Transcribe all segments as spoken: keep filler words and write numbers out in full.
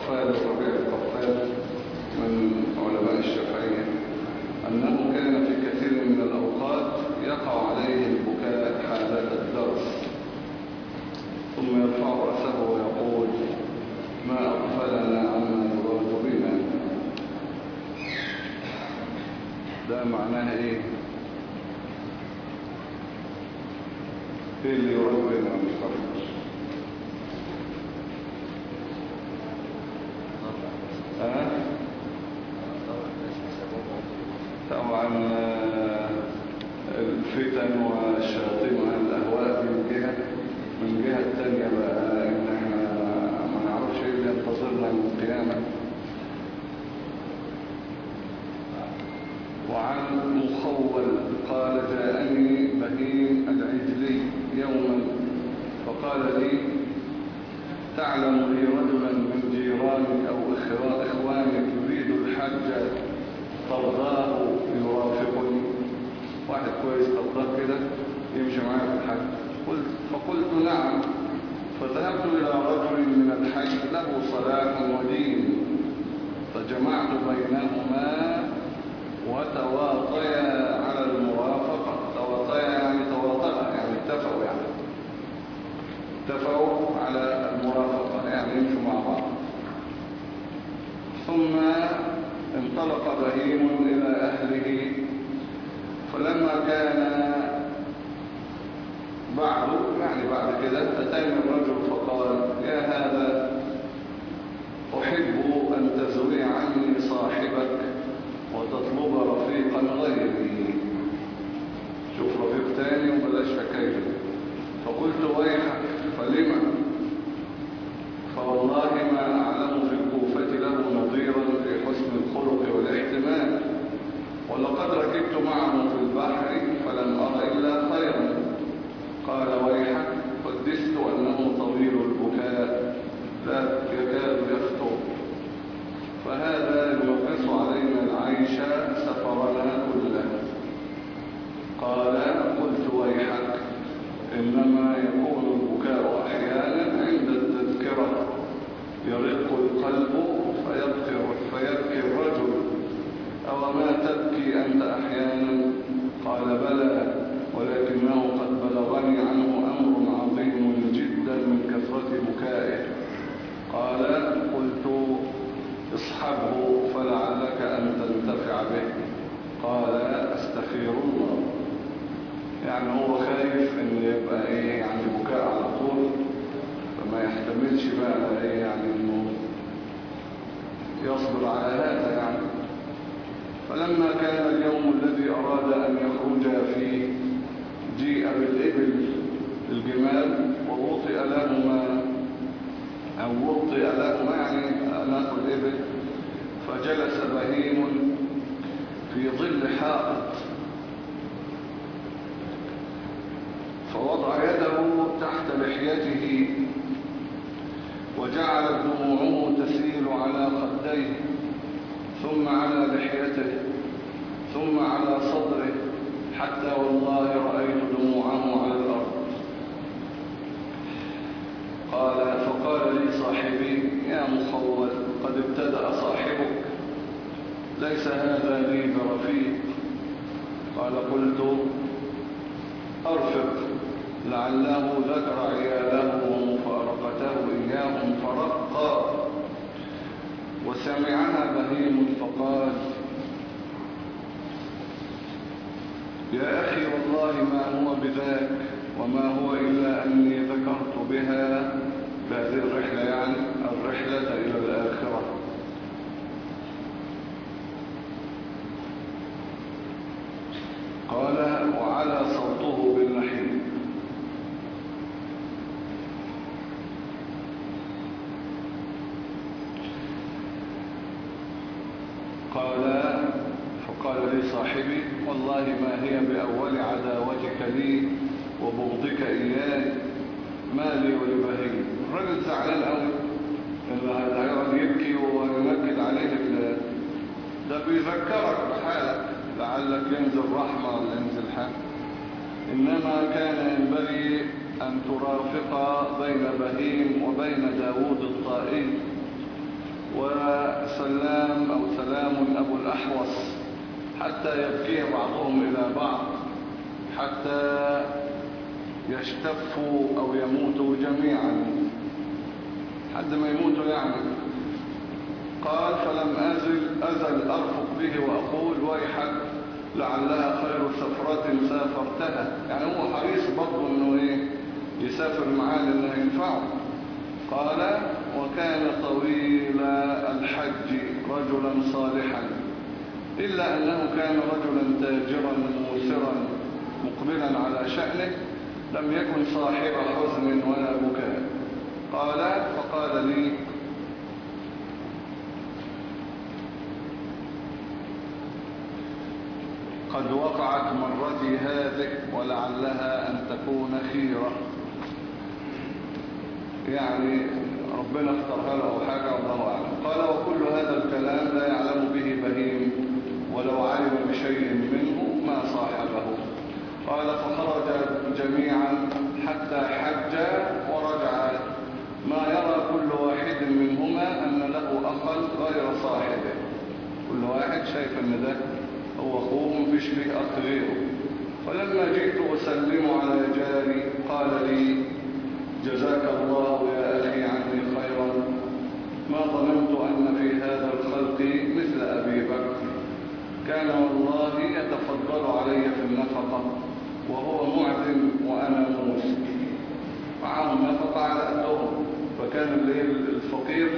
القفال الربيع القفال من علماء الشافعية أنه كان في كثير من الأوقات يقع عليه البكاء حالة الدرس، ثم يرفع رأسه ويقول: ما أغفلنا عما يراد بنا. ده معناه إيه؟ إيه اللي يراد بنا مش خرج؟ أه؟ طبعا الفتن والشياطين والأهواء من جهة من جهة تانية بقى إن احنا ما نعرفش إيه اللي ينتظرنا من القيامة. وعن مخول قال: جاءني بهيم العجلي يوما فقال لي: تعلم لي رجلا من جيرانك أو إخوانك يريد الحج ترضاه يرافقني؟ واحد كويس ترضاه كده يمشي معايا في الحج. قلت فقلت: نعم. فذهبت إلى رجل من الحج له صلاح ودين، فجمعت بينهما وتواطيا على المرافقة. تواطيا يعني تواطأ، يعني اتفقوا يعني اتفقوا على المرافقة، يعني يمشوا مع بعض. ثم انطلق بهيم إلى أهله، فلما كان بعد يعني بعد كده أتاني الرجل فقال: يا هذا، أحب أن تزوي عني صاحبك وتطلب رفيقا غيري. شوف رفيق تاني وبلاش حكاية. فقلت: ويحك، فلما؟ فوالله ما أعلم في الكوفة له نظيرا في حسن الخلق والاحتمال، ولقد ركبت معه في البحر فلم أر إلا خيرا. قال: ويحك، قدست أنه طويل البكاء لا يكاد يفتر، فهذا ينقص علينا العيش سفرنا كله. قال: قلت: ويحك، إنما يكون البكاء أحيانا عند التذكرة، يرق القلب فيبكي, فيبكي الرجل. أو ما تبكي أنت أحيانا؟ قال: بلى، ولكنه قد بلغني عنه أمر عظيم جدا من كثرة بكائه. قال: قلت: اصحبه فلعلك أن تنتفع به. قال: استخير الله. يعني هو خايف ان يبقى ايه يعني بكاء على طول، فما يحتملش بقى ايه يعني انه يصبر على هذا يعني. فلما كان اليوم الذي اراد ان يخرج فيه جيء بالإبل الجمال ووطئ لهما او وطئ لهما يعني اناق الإبل، فجلس بهيم في ظل حائط، فوضع يده تحت لحيته وجعلت دموعه تسيل على خديه، ثم على لحيته، ثم على صدره، حتى والله رأيت دموعه على الأرض. قال: فقال لي صاحبي: يا مخول، قد ابتدأ صاحبك، ليس هذا لي برفيق. قال: قلت: أرفق، لعله ذكر عياله ومفارقته إياهم فرقا. وسمعها بهيم فقال: يا أخي، والله ما هو بذاك، وما هو إلا أني ذكرت بها بهذه الرحلة، يعني الرحلة إلى الآخرة. قال: وعلى صوته بالنحيب. قال: فقال لي صاحبي: والله ما هي بأول عداوتك لي وبغضك إياي، ما لي ولبهيم. الرجل زعلان قوي إنه هيقعد يبكي وينكد عليه. ده بيذكرك بحالك، لعلك ينزل رحمة ولا ينزل حاجة. إنما كان ينبغي أن ترافق بين بهيم وبين داود الطائي، الأحوص حتى يبكي بعضهم إلى بعض حتى يشتفوا أو يموتوا جميعا حد ما يموتوا يعني. قال فلم أزل أزل أرفق به وأقول ويحك لعلها خير سفرة سافرتها، يعني هو حريص برضه انه ايه يسافر معاه لانه ينفعه. قال وكان طويل الحج رجلا صالحا إلا أنه كان رجلا تاجرا موسرا مقبلا على شأنه لم يكن صاحب حزن ولا بكاء. قال فقال لي قد وقعت مرتي هذه ولعلها أن تكون خيرة، يعني ربنا اختارها له أو حاجة والله أعلم. قال وكل هذا الكلام لا يعلم به بهيم ولو علم بشيء منه ما صاحبه. قال فخرج جميعا حتى حج ورجع ما يرى كل واحد منهما أن له أخا غير صاحبه، كل واحد شايف أن ده هو أخوه مفيش ليه أخ غيره. فلما جئت أسلم على جاري قال لي جزاك الله يا أخي عني خيرا، ما ظننت أن في هذا الخلق مثل أبي بكر، كان والله يتفضل علي في النفقة وهو معدم وأنا موسى، معهم نفقة على قدهم، فكان الليل الفقير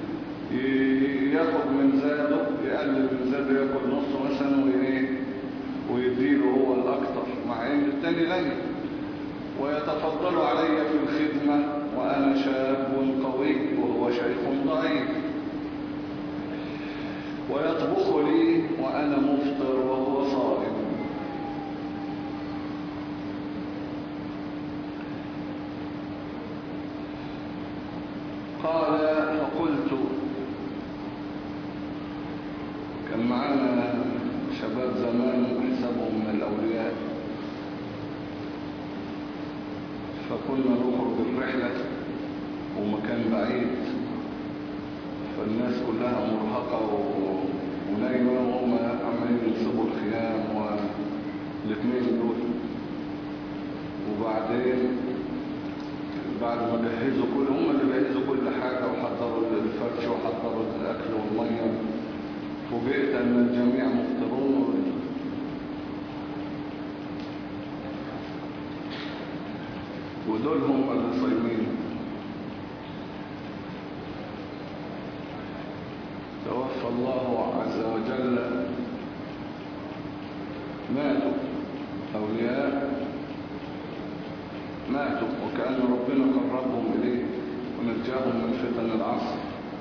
ياخد من زاده يقلل من زاده ياكل نصه مثلا ويديله هو الأكثر مع ان التاني غني، ويتفضل علي في الخدمة وأنا شاب قوي وهو شيخ ضعيف، ويطبخ لي وأنا مفطر وهو صائم. قال فقلت كان معانا شباب زمان حسابهم من الأولياء، فكنا نخرج الرحلة ومكان بعيد، فالناس كلها مرهقة ونايمة وهم عمالين ينصبوا الخيام والاثنين دول. وبعدين بعد ما جهزوا كل هم اللي جهزوا كل حاجة وحضروا الفرش وحضروا الأكل والمية، فوجئت أن الجميع مفطرون ودول هم اللي صايمين. توفى الله عز وجل، ماتوا أولياء ماتوا وكأن ربنا قربهم إليه ونجاهم من فتن العصر.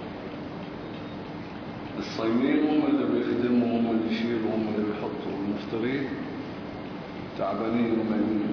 الصايمين هم اللي بيخدموا هم اللي يشيلوا هم اللي بيحطوا، المفطرين تعبانين ومينين.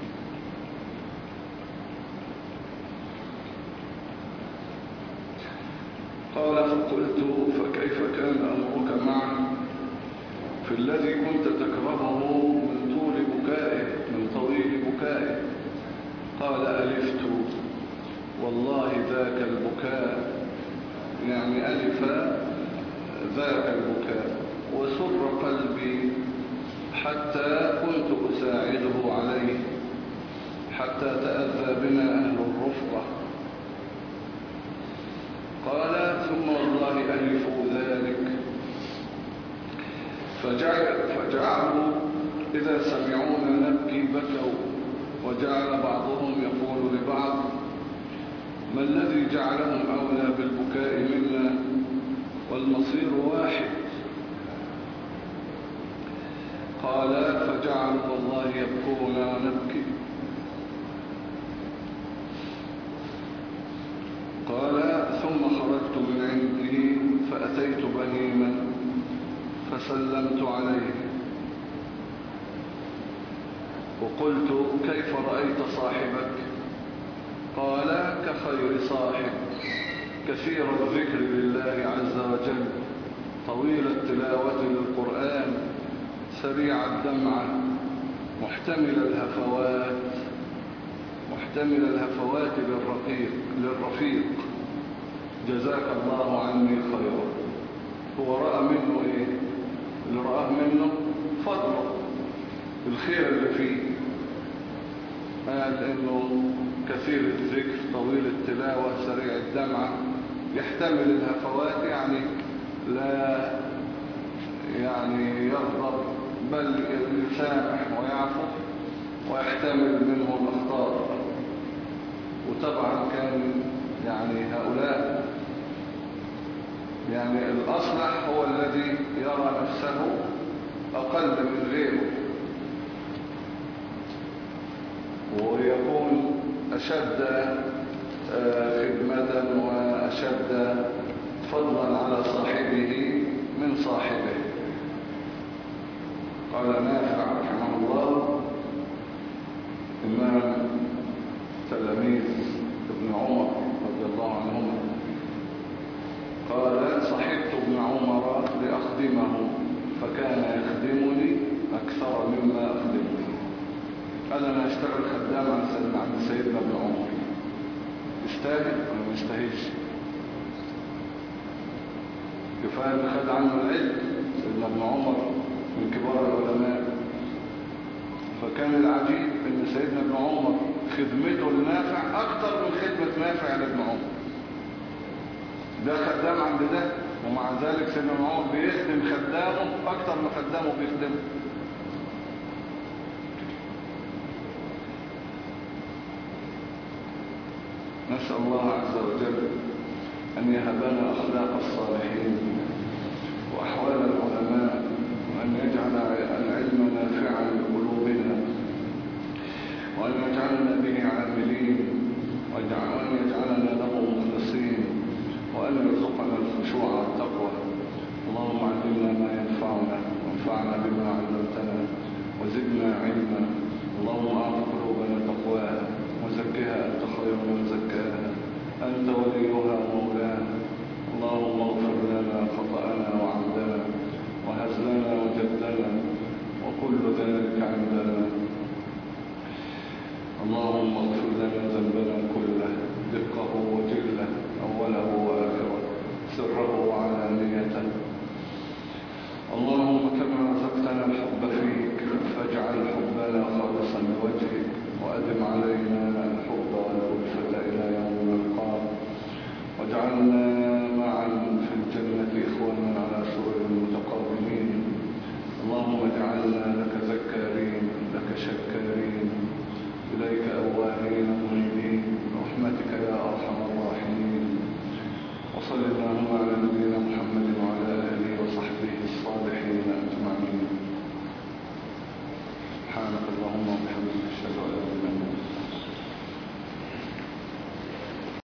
قال فقلت فكيف كان أمرك معه في الذي كنت تكرهه من طول بكائه من طويل بكائه؟ قال ألفت والله ذاك البكاء، يعني ألف ذاك البكاء وسر قلبي حتى كنت أساعده عليه حتى تأذى بنا أهل الرفقة. قال ثم والله ألفوا ذلك فجعل فجعلوا إذا سمعونا نبكي بكوا، وجعل بعضهم يقول لبعض ما الذي جعلهم أولى بالبكاء منا والمصير واحد؟ قال فجعلوا والله يبكون ونبكي. قال ثم خرجت من عنده فأتيت بهيما فسلمت عليه وقلت كيف رأيت صاحبك؟ قال كخير صاحب، كثير الذكر لله عز وجل، طويل التلاوة للقرآن، سريع الدمعة، محتمل الهفوات محتمل الهفوات للرقيق للرفيق، جزاك الله عني خيرا. هو رأى منه ايه؟ اللي رآه منه فضله الخير اللي فيه. قال إنه كثير الذكر طويل التلاوة سريع الدمعة يحتمل الهفوات، يعني لا يعني يغضب بل يسامح ويعفو ويحتمل منه الأخطاء. وطبعا كان يعني هؤلاء يعني الأصلح هو الذي يرى نفسه أقل من غيره ويكون أشد خدمة وأشد فضلا على صاحبه من صاحبه. قال نافع رحمه الله إمام تلاميذ ابن عمر رضي الله عنهما، قال صحبت ابن عمر لأخدمه فكان يخدمني أكثر مما أخدمه. قال أنا أشتغل خدام عند سيدنا ابن عمر، يستاهل ولا ما يستاهلش؟ كفاية اللي خد عنه العلم سيدنا ابن عمر من كبار العلماء. فكان العجيب ان سيدنا ابن عمر خدمته لنافع اكتر من خدمة نافع لابن عمر. ده خدام عند ده، ومع ذلك سيدنا ابن عمر بيخدم خدامه اكتر من خدامه بيخدمه. نسأل الله عز وجل أن يهبنا أخلاق الصالحين وأحوال العلماء، وأن يجعل العلم نافعا لقلوبنا، وأن يجعلنا به عاملين، وأن يجعلنا له مخلصين، وأن يرزقنا الخشوع والتقوى. اللهم علمنا ما ينفعنا وانفعنا بما علمتنا وزدنا علما. اللهم أعط قلوبنا تقواها وزكها أنت خير من زكاها، أنت وليها ومولاها. اللهم اغفر لنا خطأنا وعمدنا وهزلنا وجدنا وكل ذلك عندنا. اللهم اغفر لنا ذنبنا كله دقه وجله أوله وآخره سره وعلانيته. اللهم كما رزقتنا الحب فيك فاجعل حبنا خالصا لوجهك، وأدم علينا الحب والألفة إلى يوم نلقاك، واجعلنا معا في الجنة إخوانا على سرر متقابلين. اللهم اجعلنا لك ذكارين لك شكارين إليك أواهين منيبين برحمتك يا أرحم الراحمين. وصل اللهم على نبينا محمد